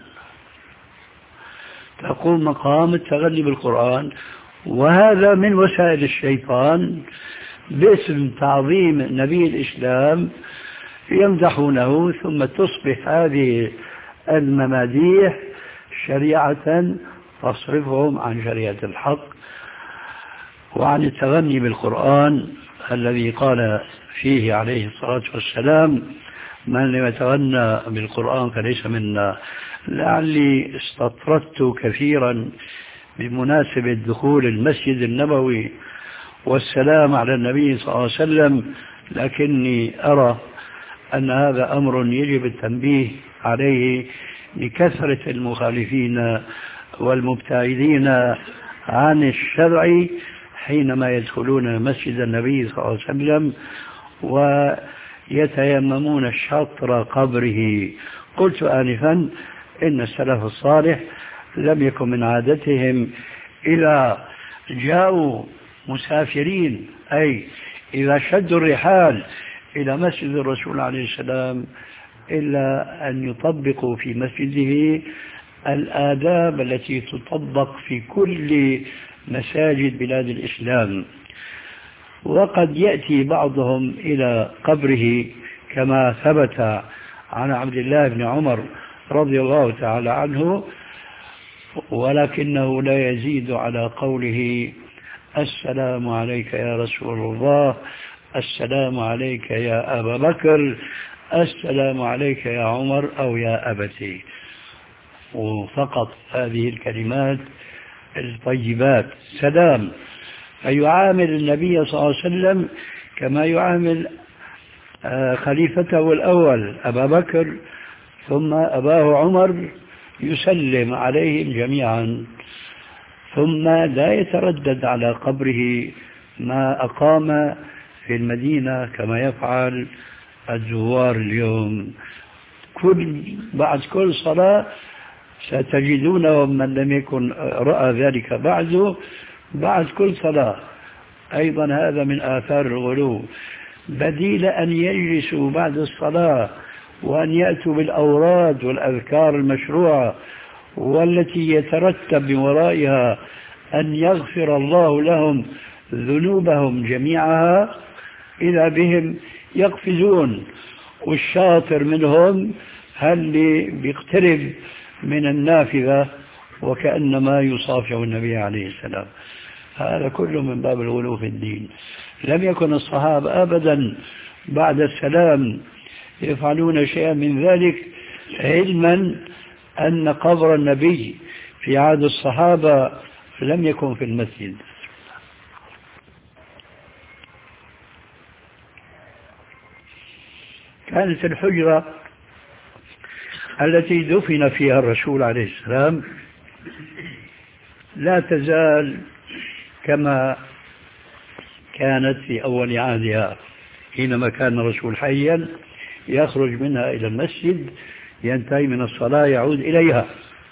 تقوم مقام التغني بالقرآن وهذا من وسائل الشيطان باسم تعظيم نبي الإسلام يمدحونه، ثم تصبح هذه المماديح شريعة تصرفهم عن شريعة الحق وعن التغني بالقرآن الذي قال فيه عليه الصلاة والسلام: من لم يتغنى بالقرآن فليس منا. لعلي استطردت كثيرا بمناسبة دخول المسجد النبوي والسلام على النبي صلى الله عليه وسلم، لكني أرى أن هذا أمر يجب التنبيه عليه لكثرة المخالفين والمبتعدين عن الشرع حينما يدخلون مسجد النبي صلى الله عليه وسلم ويتيممون شطر قبره. قلت آنفا إن السلف الصالح لم يكن من عادتهم إذا جاءوا مسافرين أي إذا شدوا الرحال إلى مسجد الرسول عليه السلام إلا أن يطبقوا في مسجده الآداب التي تطبق في كل مساجد بلاد الإسلام. وقد يأتي بعضهم إلى قبره كما ثبت عن عبد الله بن عمر رضي الله تعالى عنه، ولكنه لا يزيد على قوله السلام عليك يا رسول الله، السلام عليك يا أبا بكر، السلام عليك يا عمر أو يا أبتي، وفقط هذه الكلمات الطيبات سلام. فيعامل النبي صلى الله عليه وسلم كما يعامل خليفته الأول أبا بكر ثم أباه عمر، يسلم عليهم جميعا، ثم لا يتردد على قبره ما أقام في المدينة كما يفعل الزوار اليوم. كل بعد كل صلاة ستجدونهم من لم يكن رأى ذلك بعده بعد كل صلاة. أيضا هذا من آثار الغلو، بديل أن يجلسوا بعد الصلاة وأن يأتوا بالأوراد والأذكار المشروعة والتي يترتب من ورائها أن يغفر الله لهم ذنوبهم جميعها، إذا بهم يقفزون، والشاطر منهم هل بيقترب من النافذة وكأنما يصافح النبي عليه السلام. هذا كله من باب الغلو في الدين. لم يكن الصحابة أبدا بعد السلام يفعلون شيئا من ذلك، علما أن قبر النبي في عهد الصحابة لم يكن في المسجد. كانت الحجرة التي دفن فيها الرسول عليه السلام لا تزال كما كانت في أول عهدها، حينما كان الرسول حيا يخرج منها إلى المسجد، ينتهي من الصلاة يعود إليها،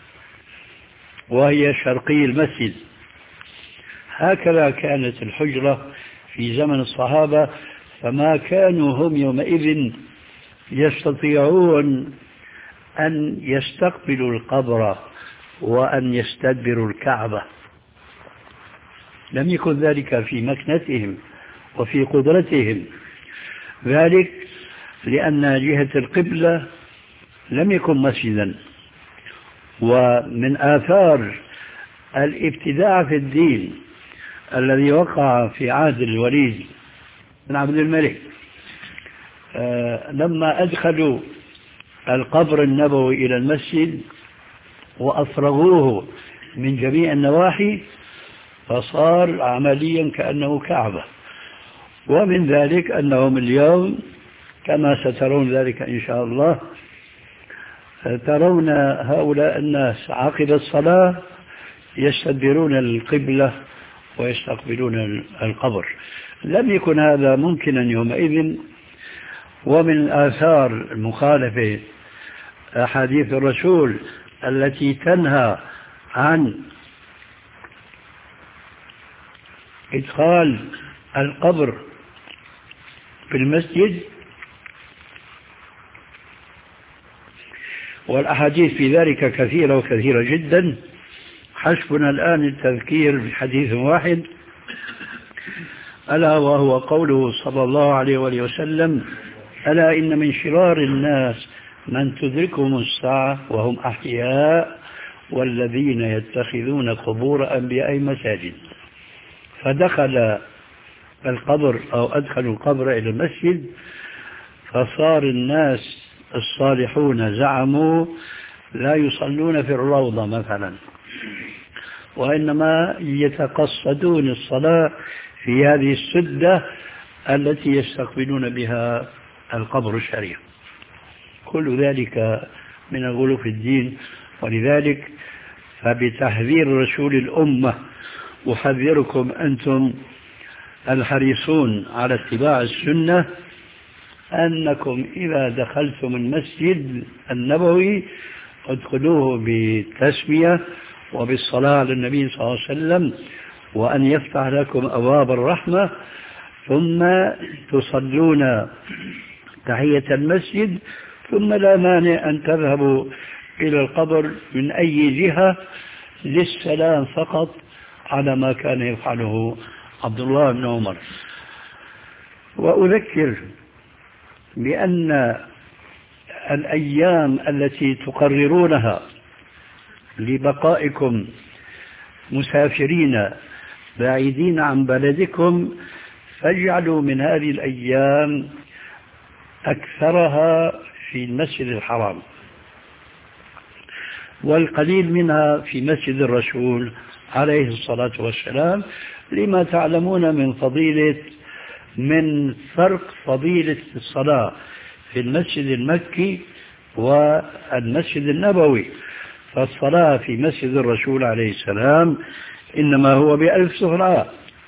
وهي شرقي المسجد. هكذا كانت الحجرة في زمن الصحابة، فما كانوا هم يومئذ يستطيعون أن يستقبلوا القبر وأن يستدبروا الكعبة. لم يكن ذلك في مكنتهم وفي قدرتهم، ذلك لأن جهة القبلة لم يكن مسجدا. ومن آثار الابتداع في الدين الذي وقع في عهد الوليد بن عبد الملك، لما أدخلوا القبر النبوي إلى المسجد وأفرغوه من جميع النواحي، فصار عمليا كأنه كعبة. ومن ذلك أنهم اليوم كما سترون ذلك إن شاء الله، ترون هؤلاء الناس عقب الصلاة يستدبرون القبلة ويستقبلون القبر. لم يكن هذا ممكنا يومئذ. ومن آثار المخالفة أحاديث الرسول التي تنهى عن إدخال القبر في المسجد، والأحاديث في ذلك كثيرة وكثيرة جدا. حسبنا الآن التذكير بحديث واحد، ألا وهو قوله صلى الله عليه وآله وسلم: ألا إن من شرار الناس من تدركهم الساعة وهم أحياء والذين يتخذون قبور أنبياء مساجد. فدخل القبر أو أدخلوا القبر إلى المسجد، فصار الناس الصالحون زعموا لا يصلون في الروضة مثلا، وإنما يتقصدون الصلاة في هذه السدة التي يستقبلون بها القبر الشريف. كل ذلك من الغلو في الدين. ولذلك فبتحذير رسول الأمة أحذركم أنتم الحريصون على اتباع السنة أنكم إذا دخلتم المسجد النبوي ادخلوه بالتسمية وبالصلاة على النبي صلى الله عليه وسلم، وأن يفتح لكم أبواب الرحمة، ثم تصلون تحية المسجد، ثم لا مانع أن تذهبوا إلى القبر من أي جهة للسلام فقط، على ما كان يفعله عبد الله بن عمر. وأذكر بأن الأيام التي تقررونها لبقائكم مسافرين بعيدين عن بلدكم، فاجعلوا من هذه الأيام أكثرها في المسجد الحرام، والقليل منها في مسجد الرسول عليه الصلاة والسلام، لما تعلمون من فضيلة من فرق فضيلة الصلاة في المسجد المكي والمسجد النبوي. فالصلاة في مسجد الرسول عليه السلام إنما هو بألف صلاة،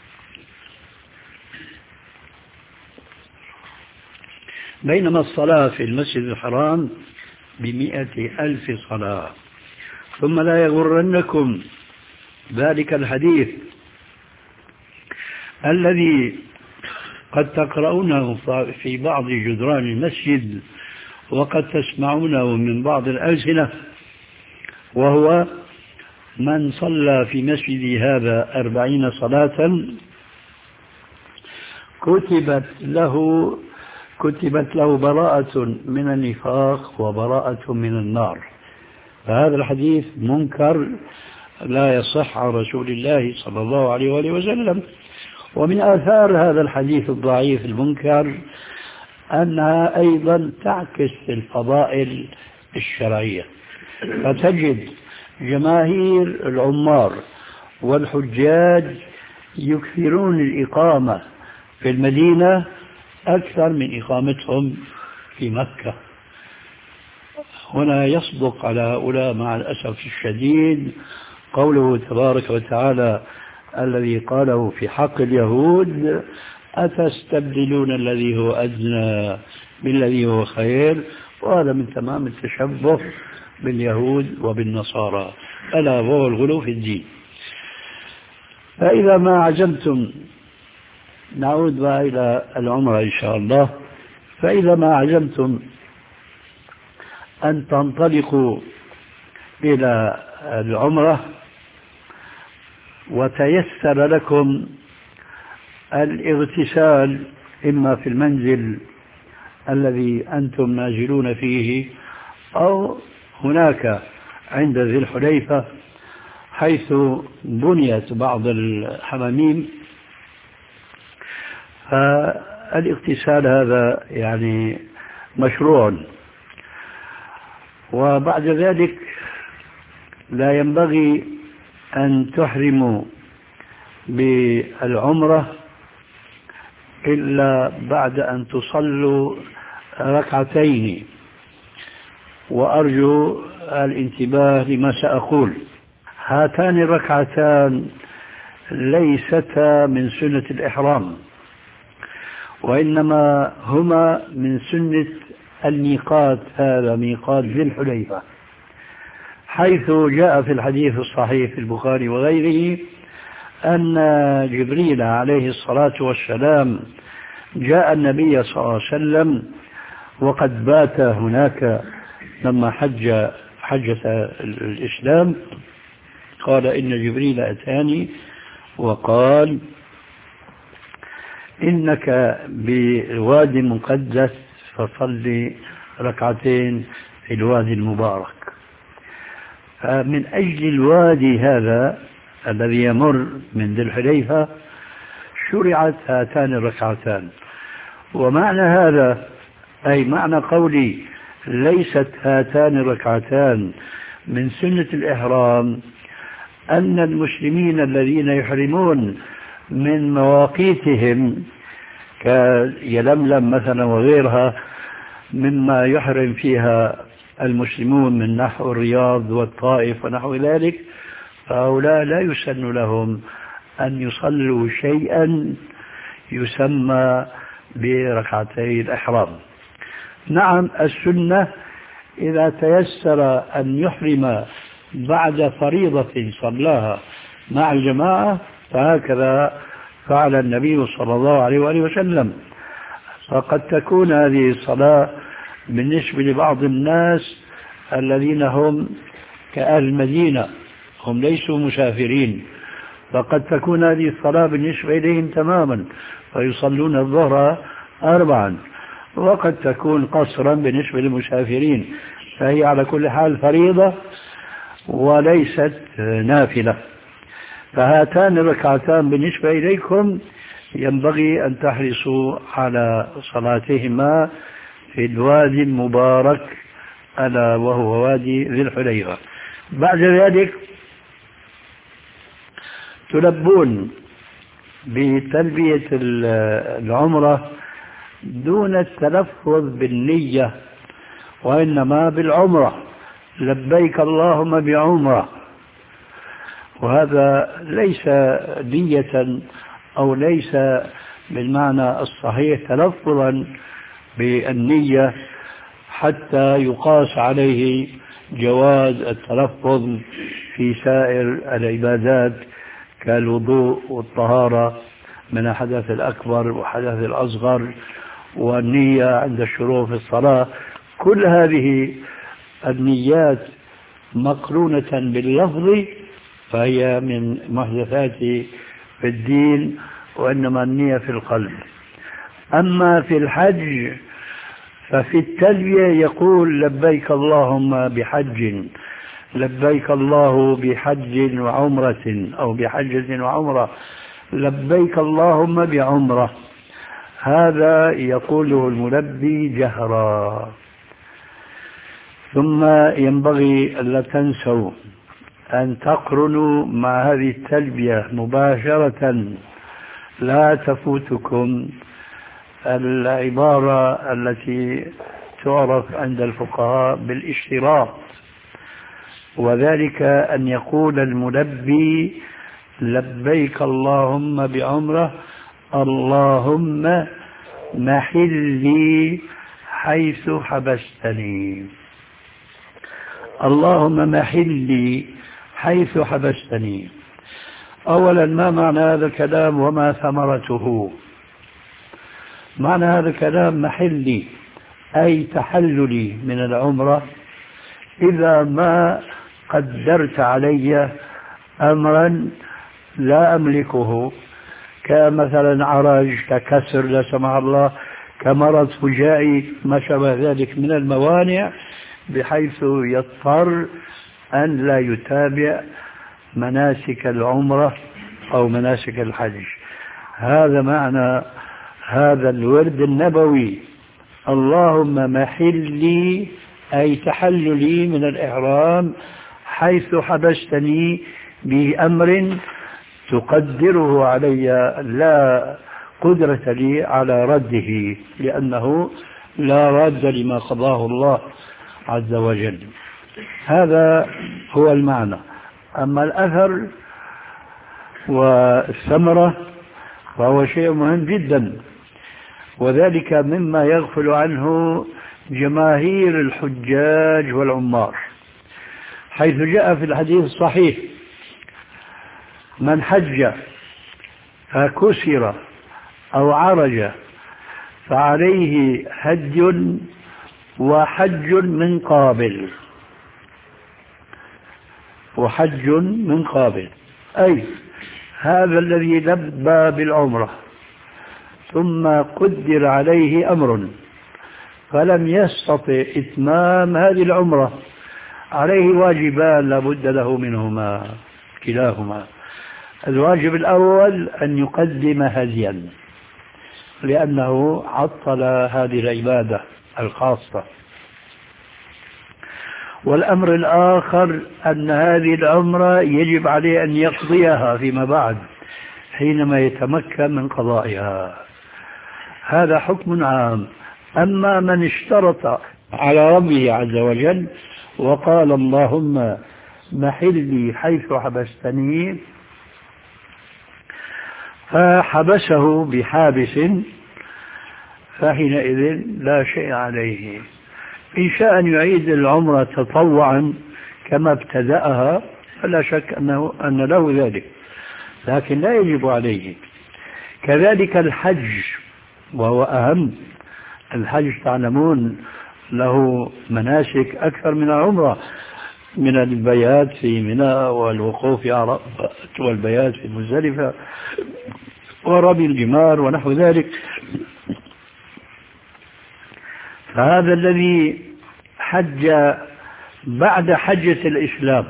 بينما الصلاة في المسجد الحرام بمئة ألف صلاة. ثم لا يغرنكم ذلك الحديث الذي قد تقرؤونه في بعض جدران المسجد وقد تسمعونه من بعض الألسنة، وهو من صلى في مسجدي هذا أربعين صلاة كتبت له كتبت له براءة من النفاق وبراءة من النار. فهذا الحديث منكر لا يصح عن رسول الله صلى الله عليه وآله وسلم. ومن آثار هذا الحديث الضعيف المنكر أنها أيضا تعكس الفضائل الشرعية، فتجد جماهير العمار والحجاج يكثرون الإقامة في المدينة أكثر من إقامتهم في مكة. هنا يصدق على هؤلاء مع الأسف الشديد قوله تبارك وتعالى الذي قاله في حق اليهود: أتستبدلون الذي هو أدنى بالذي هو خير. وهذا من تمام التشبه باليهود وبالنصارى، ألا وهو الغلو في الدين. فإذا ما عزمتم، نعود بقى إلى العمرة إن شاء الله، فإذا ما عزمتم أن تنطلقوا إلى العمرة وتيسر لكم الاغتسال إما في المنزل الذي أنتم نازلون فيه أو هناك عند ذي الحليفة حيث بنيت بعض الحماميم، فالاغتسال هذا يعني مشروع. وبعد ذلك لا ينبغي أن تحرموا بالعمرة إلا بعد أن تصلوا ركعتين، وأرجو الانتباه لما سأقول. هاتان الركعتان ليستا من سنة الإحرام، وإنما هما من سنة الميقات، هذا ميقات ذي الحليفة، حيث جاء في الحديث الصحيح في البخاري وغيره أن جبريل عليه الصلاة والسلام جاء النبي صلى الله عليه وسلم وقد بات هناك لما حج حجة الإسلام. قال: إن جبريل أتاني وقال إنك بواد مقدس فصلي ركعتين في الوادي المبارك. فمن أجل الوادي هذا الذي يمر من ذي الحليفة شرعت هاتان الركعتان. ومعنى هذا أي معنى قولي ليست هاتان الركعتان من سنة الإحرام أن المسلمين الذين يحرمون من مواقيتهم كيلملم مثلا وغيرها مما يحرم فيها المسلمون من نحو الرياض والطائف ونحو ذلك، فهؤلاء لا يسن لهم أن يصلوا شيئا يسمى بركعتي الإحرام. نعم، السنة إذا تيسر أن يحرم بعد فريضة صلاها مع الجماعة فهكذا فعل النبي صلى الله عليه وآله وسلم. فقد تكون هذه الصلاة بالنسبة لبعض الناس الذين هم كأهل المدينة، هم ليسوا مسافرين، فقد تكون هذه الصلاة بالنسبة إليهم تماما فيصلون الظهر أربعا، وقد تكون قصرا بالنسبة للمسافرين، فهي على كل حال فريضة وليست نافلة. فهاتان الركعتان بالنسبة إليكم ينبغي أن تحرصوا على صلاتهما في الوادي المبارك ألا وهو وادي ذي الحليفة. بعد ذلك تلبون بتلبية العمرة دون التلفظ بالنية، وإنما بالعمرة، لبيك اللهم بعمرة. وهذا ليس نية أو ليس بالمعنى الصحيح تلفظا بالنية حتى يقاس عليه جواز التلفظ في سائر العبادات كالوضوء والطهارة من الحدث الأكبر والحدث الأصغر والنية عند الشروع في الصلاة. كل هذه النيات مقرونة باللفظ فهي من محدثات في الدين، وإنما النية في القلب. أما في الحج ففي التلبية يقول لبيك اللهم بحج، لبيك الله بحج وعمرة أو بحجة وعمرة، لبيك اللهم بعمرة. هذا يقوله الملبي جهرا. ثم ينبغي ألا تنسوا أن تقرنوا مع هذه التلبية مباشرة، لا تفوتكم العبارة التي تعرف عند الفقهاء بالاشتراط، وذلك أن يقول الملبي لبيك اللهم بعمرة اللهم محلي حيث حبستني، اللهم محلي حيث حبستني. أولا ما معنى هذا الكلام وما ثمرته؟ معنى هذا الكلام محلي أي تحللي من العمرة إذا ما قدرت علي أمرا لا أملكه، كمثلا عرج، ككسر لا سمح الله، كمرض فجائي، ما شابه ذلك من الموانع، بحيث يضطر أن لا يتابع مناسك العمرة أو مناسك الحج. هذا معنى هذا الورد النبوي، اللهم محلي أي تحللي من الإحرام حيث حبستني بأمر تقدره علي لا قدرة لي على رده، لأنه لا راد لما قضاه الله عز وجل. هذا هو المعنى. أما الأثر والثمرة فهو شيء مهم جدا، وذلك مما يغفل عنه جماهير الحجاج والعمار، حيث جاء في الحديث الصحيح من حج فكسر أو عرج فعليه حج وحج من قابل، وحج من قابل، أي هذا الذي لبى بالعمرة ثم قدر عليه أمر فلم يستطع إتمام هذه العمرة، عليه واجبان لا بد له منهما كلاهما. الواجب الأول أن يقدم هديا لأنه عطل هذه العبادة الخاصة، والأمر الآخر أن هذه العمرة يجب عليه أن يقضيها فيما بعد حينما يتمكن من قضائها. هذا حكم عام. أما من اشترط على ربه عز وجل وقال اللهم محلي حيث حبستني فحبسه بحابس فحينئذ لا شيء عليه. إن شاء أن يعيد العمرة تطوعا كما ابتدأها فلا شك أنه أن له ذلك، لكن لا يجب عليه. كذلك الحج وهو أهم. الحج تعلمون له مناسك أكثر من العمرة، من البيات في منى والوقوف في عرفة والبيات في مزدلفة ورمي الجمار ونحو ذلك. فهذا الذي حج بعد حجة الإسلام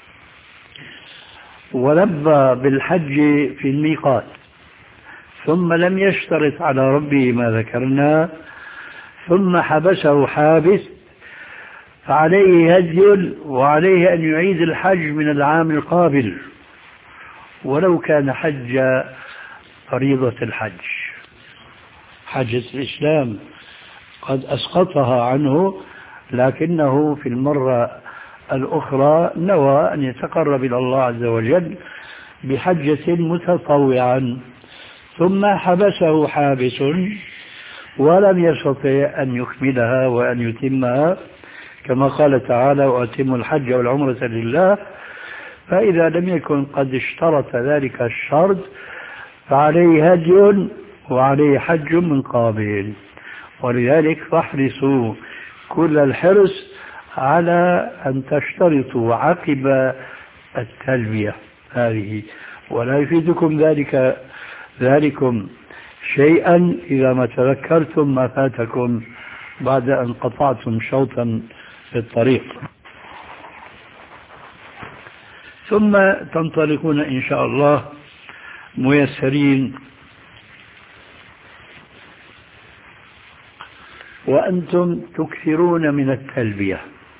ولبى بالحج في الميقات ثم لم يشترط على ربه ما ذكرنا ثم حبسه حابس، فعليه هدي وعليه أن يعيد الحج من العام القابل ولو كان حج فريضة الحج. حجة الإسلام قد أسقطها عنه، لكنه في المرة الأخرى نوى أن يتقرب إلى الله عز وجل بحجة متطوعا، ثم حبسه حابس ولم يستطع أن يكملها وأن يتمها، كما قال تعالى: وأتموا الحج والعمرة لله. فإذا لم يكن قد اشترط ذلك الشرط فعليه هدي وعليه حج من قابل. ولذلك فاحرصوا كل الحرص على أن تشترطوا عقب التلبية هذه، ولا يفيدكم ذلك ذلكم شيئا إذا ما تذكرتم ما فاتكم بعد أن قطعتم شوطا في الطريق. ثم تنطلقون إن شاء الله ميسرين وأنتم تكثرون من التلبية.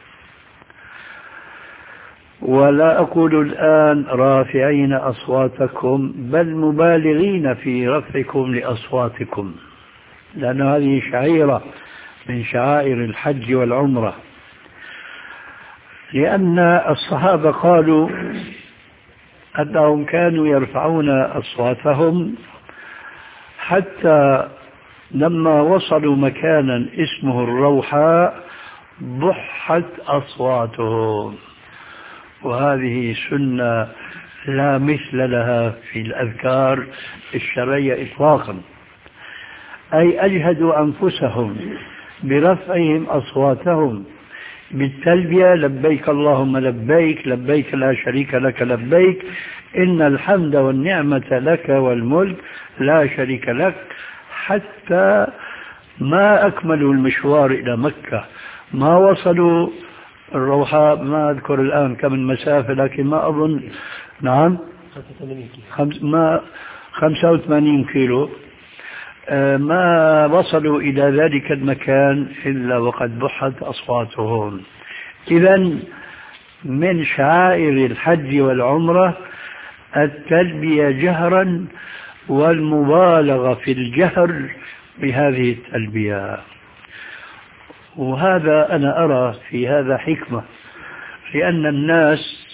ولا أقول الآن رافعين أصواتكم، بل مبالغين في رفعكم لأصواتكم، لأن هذه شعيرة من شعائر الحج والعمرة. لأن الصحابة قالوا أنهم كانوا يرفعون أصواتهم حتى لما وصلوا مكانا اسمه الروحاء ضحت أصواتهم، وهذه سنة لا مثل لها في الأذكار الشرعية إطلاقا، أي أجهدوا أنفسهم برفعهم أصواتهم بالتلبية: لبيك اللهم لبيك، لبيك لا شريك لك لبيك، إن الحمد والنعمة لك والملك لا شريك لك، حتى ما أكملوا المشوار إلى مكة، ما وصلوا الروحاء، ما أذكر الآن كم المسافة لكن ما أظن، نعم خمس ما خمسة وثمانين كيلو، ما وصلوا إلى ذلك المكان إلا وقد بحت أصواتهم. إذن من شعائر الحج والعمرة التلبية جهرا والمبالغة في الجهر بهذه التلبية. وهذا أنا أرى في هذا حكمة، لأن الناس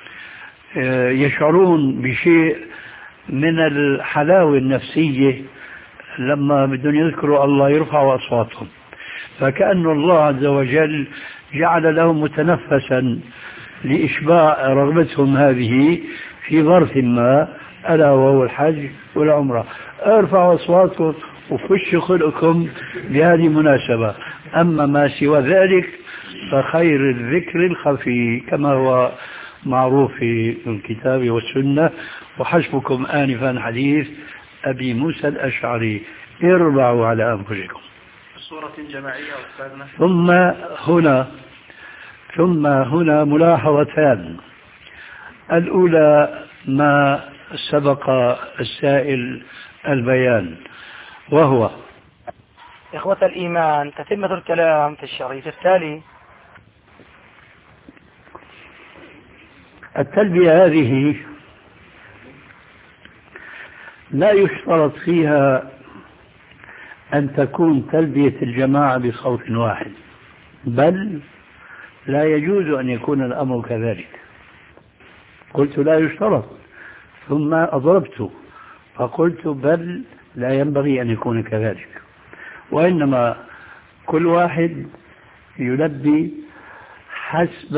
يشعرون بشيء من الحلاوة النفسية لما بدهم يذكروا الله يرفعوا أصواتهم، فكأن الله عز وجل جعل لهم متنفسا لإشباع رغبتهم هذه في ظرف ما، ألا وهو الحج والعمرة. ارفعوا أصواتكم وفشوا خلقكم بهذه المناسبة، أما ما سوى ذلك فخير الذكر الخفي كما هو معروف في الكتاب والسنة. وحسبكم آنفا حديث أبي موسى الأشعري: اربعوا على أنفسكم.
صورة جماعية أستاذنا.
ثم هنا ثم هنا ملاحظتان. الأولى ما سبق السائل البيان، وهو
إخوة الإيمان تتمة الكلام في الشريط التالي.
التلبية هذه لا يشترط فيها أن تكون تلبية الجماعة بصوت واحد، بل لا يجوز أن يكون الأمر كذلك. قلت لا يشترط، ثم أضربت فقلت بل لا ينبغي أن يكون كذلك، وإنما كل واحد يلبي حسب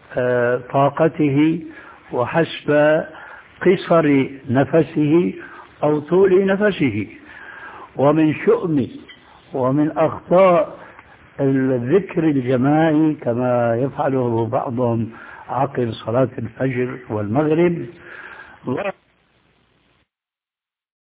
طاقته وحسب قصر نفسه أو طول نفسه. ومن شؤم ومن أخطاء الذكر الجماعي كما يفعله بعضهم عقب صلاة الفجر والمغرب